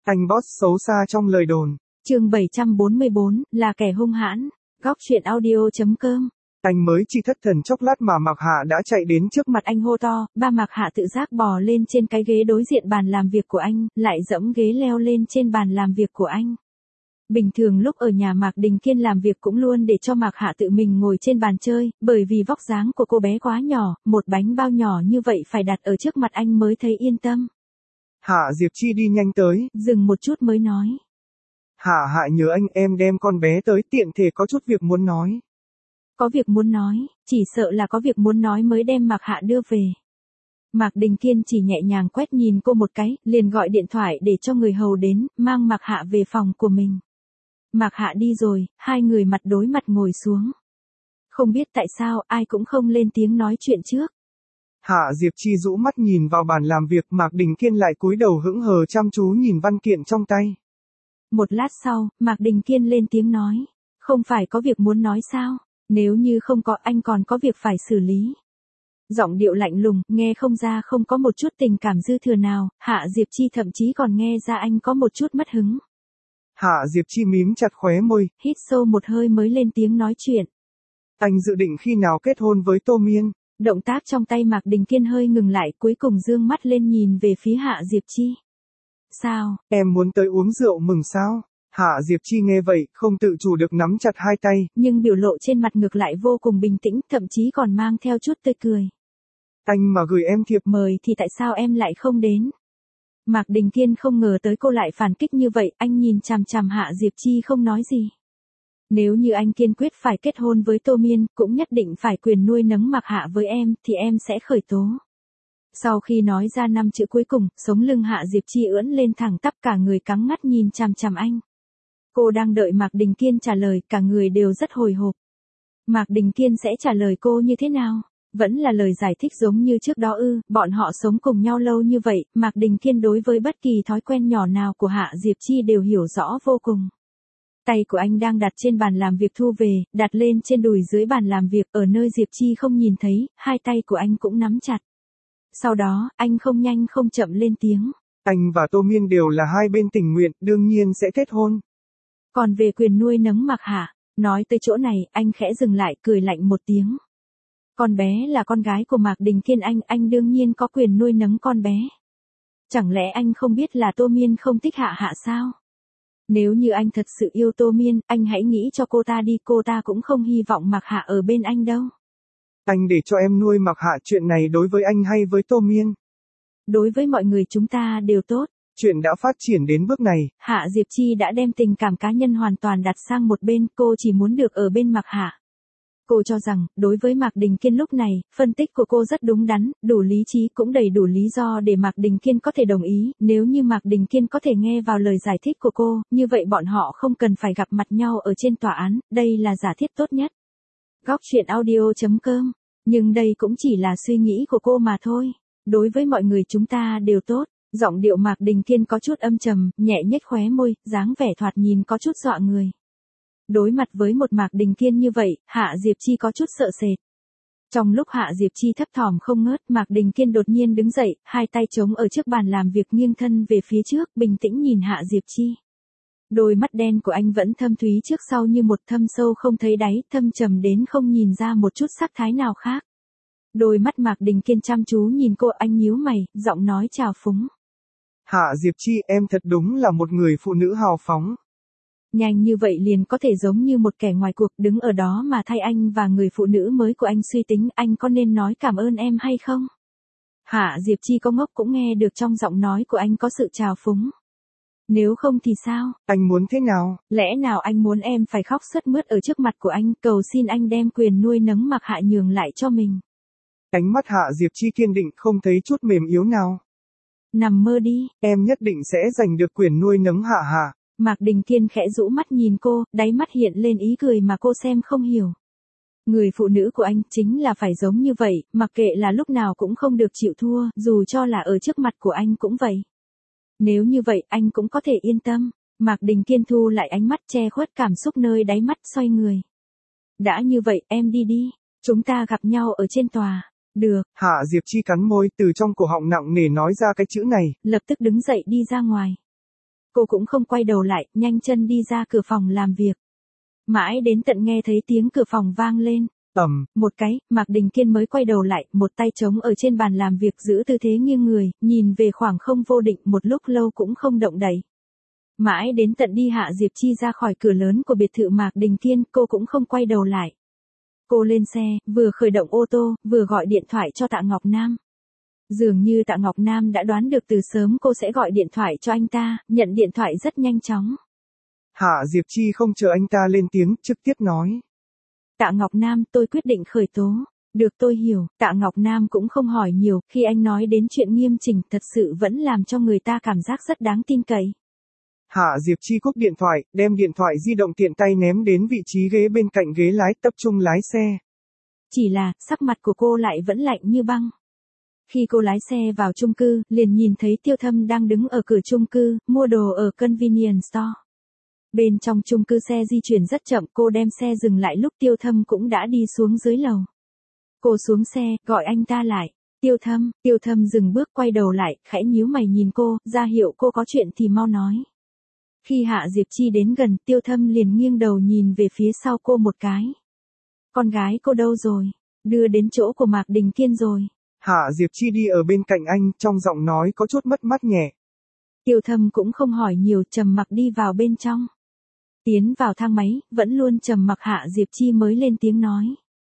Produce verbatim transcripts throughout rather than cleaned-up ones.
Anh boss xấu xa trong lời đồn. Chương bảy trăm bốn mươi bốn, là kẻ hung hãn. Góc truyện audio chấm com. Anh mới chỉ thất thần chốc lát mà Mạc Hạ đã chạy đến trước Mặt anh hô to, ba Mạc Hạ tự giác bò lên trên cái ghế đối diện bàn làm việc của anh, lại dẫm ghế leo lên trên bàn làm việc của anh. Bình thường lúc ở nhà Mạc Đình Kiên làm việc cũng luôn để cho Mạc Hạ tự mình ngồi trên bàn chơi, bởi vì vóc dáng của cô bé quá nhỏ, một bánh bao nhỏ như vậy phải đặt ở trước mặt anh mới thấy yên tâm. Hạ Diệp Chi đi nhanh tới, dừng một chút mới nói. Hạ Hạ nhớ anh, em đem con bé tới, tiện thể có chút việc muốn nói. Có việc muốn nói, chỉ sợ là có việc muốn nói mới đem Mạc Hạ đưa về. Mạc Đình Kiên chỉ nhẹ nhàng quét nhìn cô một cái, liền gọi điện thoại để cho người hầu đến, mang Mạc Hạ về phòng của mình. Mạc Hạ đi rồi, hai người mặt đối mặt ngồi xuống. Không biết tại sao ai cũng không lên tiếng nói chuyện trước. Hạ Diệp Chi rũ mắt nhìn vào bàn làm việc, Mạc Đình Kiên lại cúi đầu hững hờ chăm chú nhìn văn kiện trong tay. Một lát sau, Mạc Đình Kiên lên tiếng nói. Không phải có việc muốn nói sao? Nếu như không có, anh còn có việc phải xử lý. Giọng điệu lạnh lùng, nghe không ra không có một chút tình cảm dư thừa nào, Hạ Diệp Chi thậm chí còn nghe ra anh có một chút mất hứng. Hạ Diệp Chi mím chặt khóe môi, hít sâu một hơi mới lên tiếng nói chuyện. Anh dự định khi nào kết hôn với Tô Miên? Động tác trong tay Mạc Đình Kiên hơi ngừng lại, cuối cùng dương mắt lên nhìn về phía Hạ Diệp Chi. Sao? Em muốn tới uống rượu mừng sao? Hạ Diệp Chi nghe vậy, không tự chủ được nắm chặt hai tay. Nhưng biểu lộ trên mặt ngược lại vô cùng bình tĩnh, thậm chí còn mang theo chút tươi cười. Anh mà gửi em thiệp mời thì tại sao em lại không đến? Mạc Đình Kiên không ngờ tới cô lại phản kích như vậy, anh nhìn chằm chằm Hạ Diệp Chi không nói gì. Nếu như anh kiên quyết phải kết hôn với Tô Miên, cũng nhất định phải quyền nuôi nấng Mạc Hạ với em, thì em sẽ khởi tố. Sau khi nói ra năm chữ cuối cùng, sống lưng Hạ Diệp Chi ưỡn lên thẳng tắp, cả người căng ngắt nhìn chằm chằm anh. Cô đang đợi Mạc Đình Kiên trả lời, cả người đều rất hồi hộp. Mạc Đình Kiên sẽ trả lời cô như thế nào? Vẫn là lời giải thích giống như trước đó ư? Bọn họ sống cùng nhau lâu như vậy, Mạc Đình Kiên đối với bất kỳ thói quen nhỏ nào của Hạ Diệp Chi đều hiểu rõ vô cùng. Tay của anh đang đặt trên bàn làm việc thu về, đặt lên trên đùi dưới bàn làm việc, ở nơi Diệp Chi không nhìn thấy, hai tay của anh cũng nắm chặt. Sau đó, anh không nhanh không chậm lên tiếng. Anh và Tô Miên đều là hai bên tình nguyện, đương nhiên sẽ kết hôn. Còn về quyền nuôi nấng Mạc Hạ, nói tới chỗ này, anh khẽ dừng lại, cười lạnh một tiếng. Con bé là con gái của Mạc Đình Kiên anh, anh đương nhiên có quyền nuôi nấng con bé. Chẳng lẽ anh không biết là Tô Miên không thích Hạ Hạ sao? Nếu như anh thật sự yêu Tô Miên, anh hãy nghĩ cho cô ta đi, cô ta cũng không hy vọng Mạc Hạ ở bên anh đâu. Anh để cho em nuôi Mạc Hạ, chuyện này đối với anh hay với Tô Miên? Đối với mọi người chúng ta đều tốt. Chuyện đã phát triển đến bước này. Hạ Diệp Chi đã đem tình cảm cá nhân hoàn toàn đặt sang một bên, cô chỉ muốn được ở bên Mạc Hạ. Cô cho rằng, đối với Mạc Đình Kiên lúc này, phân tích của cô rất đúng đắn, đủ lý trí, cũng đầy đủ lý do để Mạc Đình Kiên có thể đồng ý. Nếu như Mạc Đình Kiên có thể nghe vào lời giải thích của cô, như vậy bọn họ không cần phải gặp mặt nhau ở trên tòa án, đây là giả thiết tốt nhất. Góc truyện audio chấm com. Nhưng đây cũng chỉ là suy nghĩ của cô mà thôi. Đối với mọi người chúng ta đều tốt. Giọng điệu Mạc Đình Kiên có chút âm trầm, nhẹ nhếch khóe môi, dáng vẻ thoạt nhìn có chút dọa người. Đối mặt với một Mạc Đình Kiên như vậy, Hạ Diệp Chi có chút sợ sệt. Trong lúc Hạ Diệp Chi thấp thỏm không ngớt, Mạc Đình Kiên đột nhiên đứng dậy, hai tay chống ở trước bàn làm việc, nghiêng thân về phía trước, bình tĩnh nhìn Hạ Diệp Chi. Đôi mắt đen của anh vẫn thâm thúy trước sau như một thâm sâu không thấy đáy, thâm trầm đến không nhìn ra một chút sắc thái nào khác. Đôi mắt Mạc Đình Kiên chăm chú nhìn cô, anh nhíu mày, giọng nói trào phúng. Hạ Diệp Chi, em thật đúng là một người phụ nữ hào phóng. Nhanh như vậy liền có thể giống như một kẻ ngoài cuộc đứng ở đó mà thay anh và người phụ nữ mới của anh suy tính, anh có nên nói cảm ơn em hay không? Hạ Diệp Chi có ngốc cũng nghe được trong giọng nói của anh có sự trào phúng. Nếu không thì sao? Anh muốn thế nào? Lẽ nào anh muốn em phải khóc sướt mướt ở trước mặt của anh, cầu xin anh đem quyền nuôi nấng Mạc Hạ nhường lại cho mình? Ánh mắt Hạ Diệp Chi kiên định, không thấy chút mềm yếu nào. Nằm mơ đi. Em nhất định sẽ giành được quyền nuôi nấng Hạ Hạ. Mạc Đình Kiên khẽ rũ mắt nhìn cô, đáy mắt hiện lên ý cười mà cô xem không hiểu. Người phụ nữ của anh chính là phải giống như vậy, mặc kệ là lúc nào cũng không được chịu thua, dù cho là ở trước mặt của anh cũng vậy. Nếu như vậy anh cũng có thể yên tâm. Mạc Đình Kiên thu lại ánh mắt, che khuất cảm xúc nơi đáy mắt, xoay người. Đã như vậy em đi đi, chúng ta gặp nhau ở trên tòa. Được. Hạ Diệp Chi cắn môi, từ trong cổ họng nặng nề nói ra cái chữ này. Lập tức đứng dậy đi ra ngoài. Cô cũng không quay đầu lại, nhanh chân đi ra cửa phòng làm việc. Mãi đến tận nghe thấy tiếng cửa phòng vang lên. Ầm, một cái, Mạc Đình Kiên mới quay đầu lại, một tay trống ở trên bàn làm việc giữ tư thế nghiêng người, nhìn về khoảng không vô định một lúc lâu cũng không động đậy. Mãi đến tận đi Hạ Diệp Chi ra khỏi cửa lớn của biệt thự Mạc Đình Kiên, cô cũng không quay đầu lại. Cô lên xe, vừa khởi động ô tô, vừa gọi điện thoại cho Tạ Ngọc Nam. Dường như Tạ Ngọc Nam đã đoán được từ sớm cô sẽ gọi điện thoại cho anh ta, nhận điện thoại rất nhanh chóng. Hạ Diệp Chi không chờ anh ta lên tiếng, trực tiếp nói. Tạ Ngọc Nam, tôi quyết định khởi tố. Được, tôi hiểu. Tạ Ngọc Nam cũng không hỏi nhiều, khi anh nói đến chuyện nghiêm chỉnh thật sự vẫn làm cho người ta cảm giác rất đáng tin cậy. Hạ Diệp Chi cúp điện thoại, đem điện thoại di động tiện tay ném đến vị trí ghế bên cạnh ghế lái, tập trung lái xe. Chỉ là, sắc mặt của cô lại vẫn lạnh như băng. Khi cô lái xe vào chung cư, liền nhìn thấy Tiêu Thâm đang đứng ở cửa chung cư, mua đồ ở convenience store. Bên trong chung cư xe di chuyển rất chậm, cô đem xe dừng lại lúc Tiêu Thâm cũng đã đi xuống dưới lầu. Cô xuống xe, gọi anh ta lại. Tiêu Thâm, Tiêu Thâm dừng bước quay đầu lại, khẽ nhíu mày nhìn cô, ra hiệu cô có chuyện thì mau nói. Khi Hạ Diệp Chi đến gần, Tiêu Thâm liền nghiêng đầu nhìn về phía sau cô một cái. Con gái cô đâu rồi? Đưa đến chỗ của Mạc Đình Kiên rồi. Hạ Diệp Chi đi ở bên cạnh anh, trong giọng nói có chút mất mát nhẹ. Tiêu Thâm cũng không hỏi nhiều, trầm mặc đi vào bên trong. Tiến vào thang máy, vẫn luôn trầm mặc Hạ Diệp Chi mới lên tiếng nói.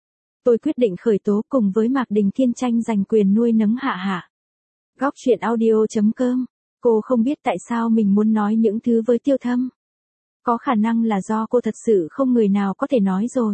Tôi quyết định khởi tố cùng với Mạc Đình Kiên tranh giành quyền nuôi nấng Hạ Hạ. Góc truyện audio chấm com. Cô không biết tại sao mình muốn nói những thứ với Tiêu Thâm. Có khả năng là do cô thật sự không người nào có thể nói rồi.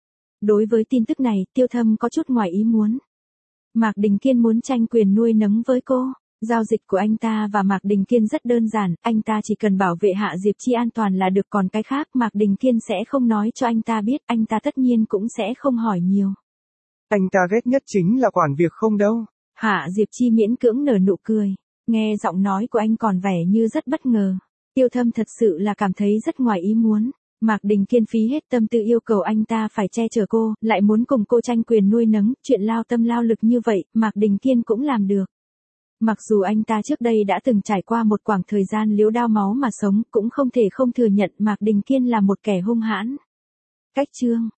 Đối với tin tức này, Tiêu Thâm có chút ngoài ý muốn. Mạc Đình Kiên muốn tranh quyền nuôi nấng với cô. Giao dịch của anh ta và Mạc Đình Kiên rất đơn giản, anh ta chỉ cần bảo vệ Hạ Diệp Chi an toàn là được, còn cái khác Mạc Đình Kiên sẽ không nói cho anh ta biết, anh ta tất nhiên cũng sẽ không hỏi nhiều. Anh ta ghét nhất chính là quản việc không đâu. Hạ Diệp Chi miễn cưỡng nở nụ cười, nghe giọng nói của anh còn vẻ như rất bất ngờ. Tiêu Thâm thật sự là cảm thấy rất ngoài ý muốn. Mạc Đình Kiên phí hết tâm tư yêu cầu anh ta phải che chở cô, lại muốn cùng cô tranh quyền nuôi nấng, chuyện lao tâm lao lực như vậy, Mạc Đình Kiên cũng làm được. Mặc dù anh ta trước đây đã từng trải qua một quãng thời gian liếu đao máu mà sống, cũng không thể không thừa nhận Mạc Đình Kiên là một kẻ hung hãn. Cách chương